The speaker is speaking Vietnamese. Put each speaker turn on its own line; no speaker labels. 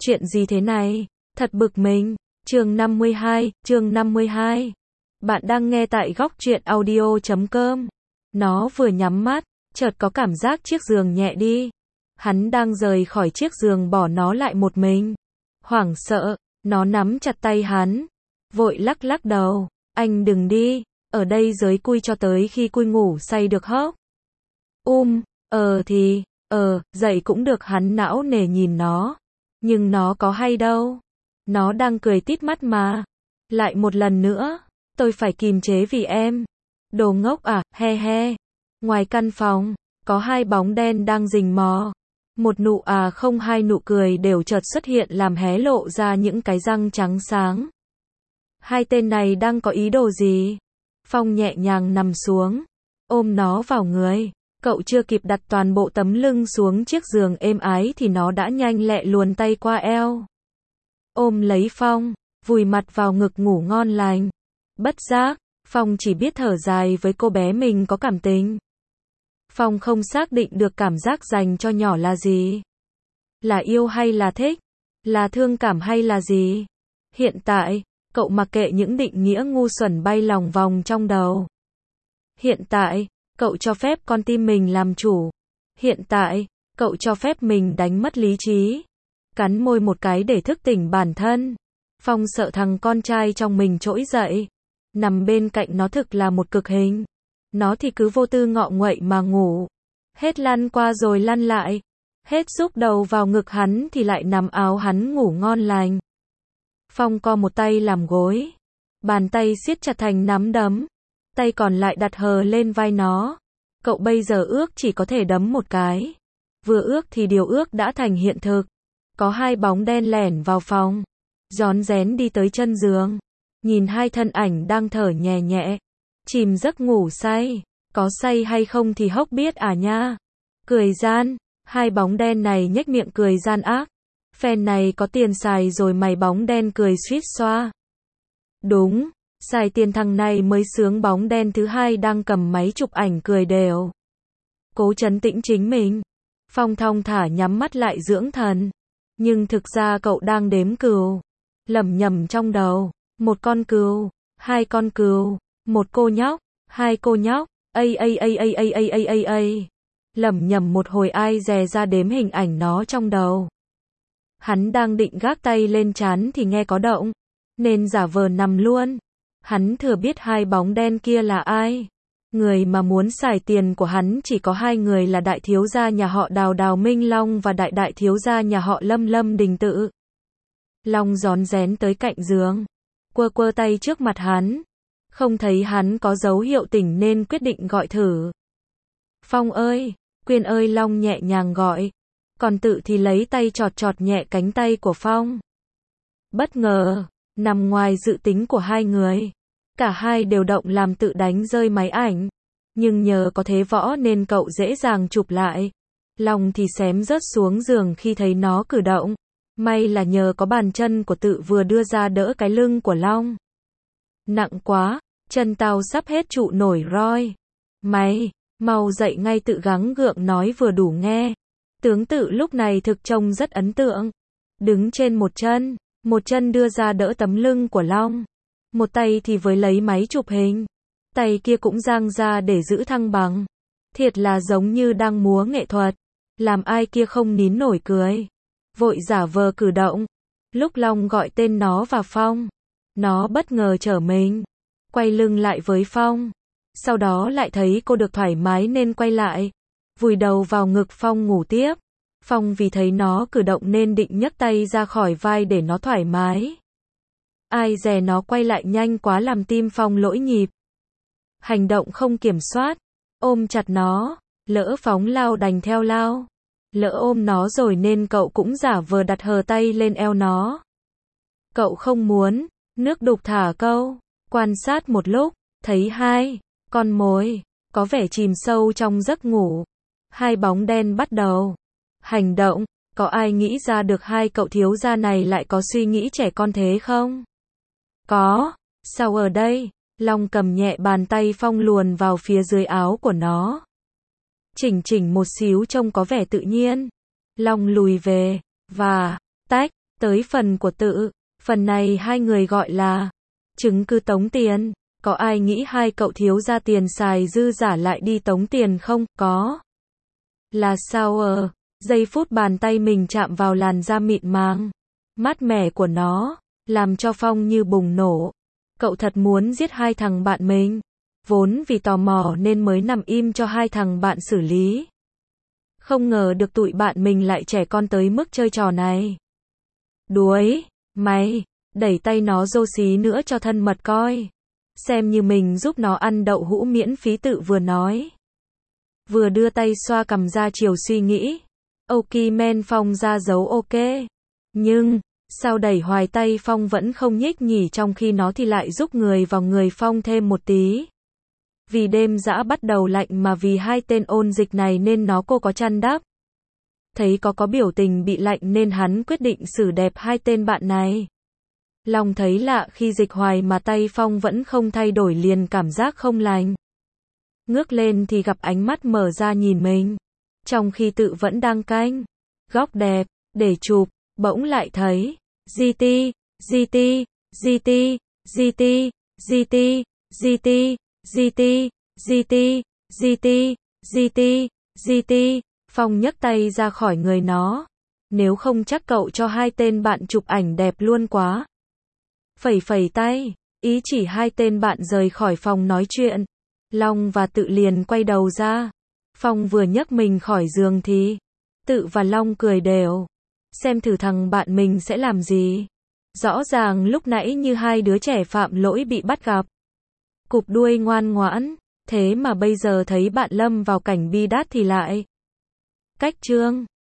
Chuyện gì thế này? Thật bực mình. Chương 52. Bạn đang nghe tại góc truyện audio.com. Nó vừa nhắm mắt, chợt có cảm giác chiếc giường nhẹ đi. Hắn đang rời khỏi chiếc giường bỏ nó lại một mình. Hoảng sợ, nó nắm chặt tay hắn, vội lắc lắc đầu. Anh đừng đi, ở đây giới cui cho tới khi cui ngủ say được hốc. Dậy cũng được, hắn não nề nhìn nó. Nhưng nó có hay đâu. Nó đang cười tít mắt mà. Lại một lần nữa, tôi phải kìm chế vì em. Đồ ngốc à, he he. Ngoài căn phòng, có hai bóng đen đang rình mò. Một nụ hai nụ cười đều chợt xuất hiện làm hé lộ ra những cái răng trắng sáng. Hai tên này đang có ý đồ gì? Phong nhẹ nhàng nằm xuống, ôm nó vào người. Cậu chưa kịp đặt toàn bộ tấm lưng xuống chiếc giường êm ái thì nó đã nhanh lẹ luồn tay qua eo. Ôm lấy Phong, vùi mặt vào ngực ngủ ngon lành. Bất giác, Phong chỉ biết thở dài với cô bé mình có cảm tình. Phong không xác định được cảm giác dành cho nhỏ là gì. Là yêu hay là thích? Là thương cảm hay là gì? Hiện tại, cậu mặc kệ những định nghĩa ngu xuẩn bay lòng vòng trong đầu. Hiện tại, cậu cho phép con tim mình làm chủ. Hiện tại, cậu cho phép mình đánh mất lý trí. Cắn môi một cái để thức tỉnh bản thân. Phong sợ thằng con trai trong mình trỗi dậy. Nằm bên cạnh nó thực là một cực hình. Nó thì cứ vô tư ngọ nguậy mà ngủ. Hết lăn qua rồi lăn lại. Hết xúc đầu vào ngực hắn thì lại nằm áo hắn ngủ ngon lành. Phong co một tay làm gối. Bàn tay siết chặt thành nắm đấm. Tay còn lại đặt hờ lên vai nó. Cậu bây giờ ước chỉ có thể đấm một cái. Vừa ước thì điều ước đã thành hiện thực. Có hai bóng đen lẻn vào phòng. Rón rén đi tới chân giường. Nhìn hai thân ảnh đang thở nhẹ nhẹ. Chìm giấc ngủ say. Có say hay không thì hốc biết à nha. Cười gian. Hai bóng đen này nhếch miệng cười gian ác. Phen này có tiền xài rồi mày, bóng đen cười suýt xoa. Đúng. Xài tiền thằng này mới sướng, bóng đen thứ hai đang cầm máy chụp ảnh cười đều. Cố trấn tĩnh chính mình. Phong thong thả nhắm mắt lại dưỡng thần. Nhưng thực ra cậu đang đếm cừu. Lẩm nhẩm trong đầu. Một con cừu. Hai con cừu. Một cô nhóc. Hai cô nhóc. Lẩm nhẩm một hồi ai dè ra đếm hình ảnh nó trong đầu. Hắn đang định gác tay lên trán thì nghe có động. Nên giả vờ nằm luôn. Hắn thừa biết hai bóng đen kia là ai. Người mà muốn xài tiền của hắn chỉ có hai người là đại thiếu gia nhà họ Đào Đào Minh Long và đại thiếu gia nhà họ Lâm Lâm Đình Tự. Long rón rén tới cạnh giường. Quơ tay trước mặt hắn. Không thấy hắn có dấu hiệu tỉnh nên quyết định gọi thử. Phong ơi, Quyên ơi, Long nhẹ nhàng gọi. Còn Tự thì lấy tay chọt nhẹ cánh tay của Phong. Bất ngờ, nằm ngoài dự tính của hai người. Cả hai đều động làm Tự đánh rơi máy ảnh. Nhưng nhờ có thế võ nên cậu dễ dàng chụp lại. Long thì xém rớt xuống giường khi thấy nó cử động. May là nhờ có bàn chân của Tự vừa đưa ra đỡ cái lưng của Long. Nặng quá, chân tao sắp hết trụ nổi rồi. Mày, mau dậy ngay, Tự gắng gượng nói vừa đủ nghe. Tướng Tự lúc này thực trông rất ấn tượng. Đứng trên một chân đưa ra đỡ tấm lưng của Long. Một tay thì với lấy máy chụp hình. Tay kia cũng dang ra để giữ thăng bằng. Thiệt là giống như đang múa nghệ thuật. Làm ai kia không nín nổi cười. Vội giả vờ cử động. Lúc Long gọi tên nó và Phong, nó bất ngờ trở mình. Quay lưng lại với Phong. Sau đó lại thấy cô được thoải mái nên quay lại. Vùi đầu vào ngực Phong ngủ tiếp. Phong vì thấy nó cử động nên định nhấc tay ra khỏi vai để nó thoải mái. Ai dè nó quay lại nhanh quá làm tim Phong lỗi nhịp. Hành động không kiểm soát. Ôm chặt nó. Lỡ phóng lao đành theo lao. Lỡ ôm nó rồi nên cậu cũng giả vờ đặt hờ tay lên eo nó. Cậu không muốn. Nước đục thả câu. Quan sát một lúc. Thấy hai con mồi có vẻ chìm sâu trong giấc ngủ. Hai bóng đen bắt đầu hành động. Có ai nghĩ ra được hai cậu thiếu gia này lại có suy nghĩ trẻ con thế không? Có. Sao ở đây? Long cầm nhẹ bàn tay Phong luồn vào phía dưới áo của nó. Chỉnh một xíu trông có vẻ tự nhiên. Long lùi về. Và tách Tới phần của Tự, phần này hai người gọi là chứng cứ tống tiền. Có ai nghĩ hai cậu thiếu ra tiền xài dư giả lại đi tống tiền không? Có. Là sao giây phút bàn tay mình chạm vào làn da mịn màng, mát mẻ của nó, làm cho Phong như bùng nổ. Cậu thật muốn giết hai thằng bạn mình. Vốn vì tò mò nên mới nằm im cho hai thằng bạn xử lý. Không ngờ được tụi bạn mình lại trẻ con tới mức chơi trò này. Đuối, mày, đẩy tay nó rô xí nữa cho thân mật coi. Xem như mình giúp nó ăn đậu hũ miễn phí. Tự vừa nói, vừa đưa tay xoa cằm ra chiều suy nghĩ. Ok men. Phong ra dấu ok. Nhưng, sao đẩy hoài tay Phong vẫn không nhích nhỉ, trong khi nó thì lại rúc người vào người Phong thêm một tí. Vì đêm dã bắt đầu lạnh mà vì hai tên ôn dịch này nên nó cô có chăn đắp. Thấy có biểu tình bị lạnh nên hắn quyết định xử đẹp hai tên bạn này. Long thấy lạ khi dịch hoài mà tay Phong vẫn không thay đổi, liền cảm giác không lành. Ngước lên thì gặp ánh mắt mở ra nhìn mình. Trong khi Tự vẫn đang canh góc đẹp để chụp, bỗng lại thấy GT, GT, GT, GT, GT, GT, GT, GT, GT, GT, GT. Phong nhấc tay ra khỏi người nó. Nếu không chắc cậu cho hai tên bạn chụp ảnh đẹp luôn quá. Phẩy phẩy tay, ý chỉ hai tên bạn rời khỏi phòng nói chuyện. Long và Tự liền quay đầu ra. Phong vừa nhấc mình khỏi giường thì Tự và Long cười đều. Xem thử thằng bạn mình sẽ làm gì. Rõ ràng lúc nãy như hai đứa trẻ phạm lỗi bị bắt gặp. Cụp đuôi ngoan ngoãn. Thế mà bây giờ thấy bạn lâm vào cảnh bi đát thì lại cách chương.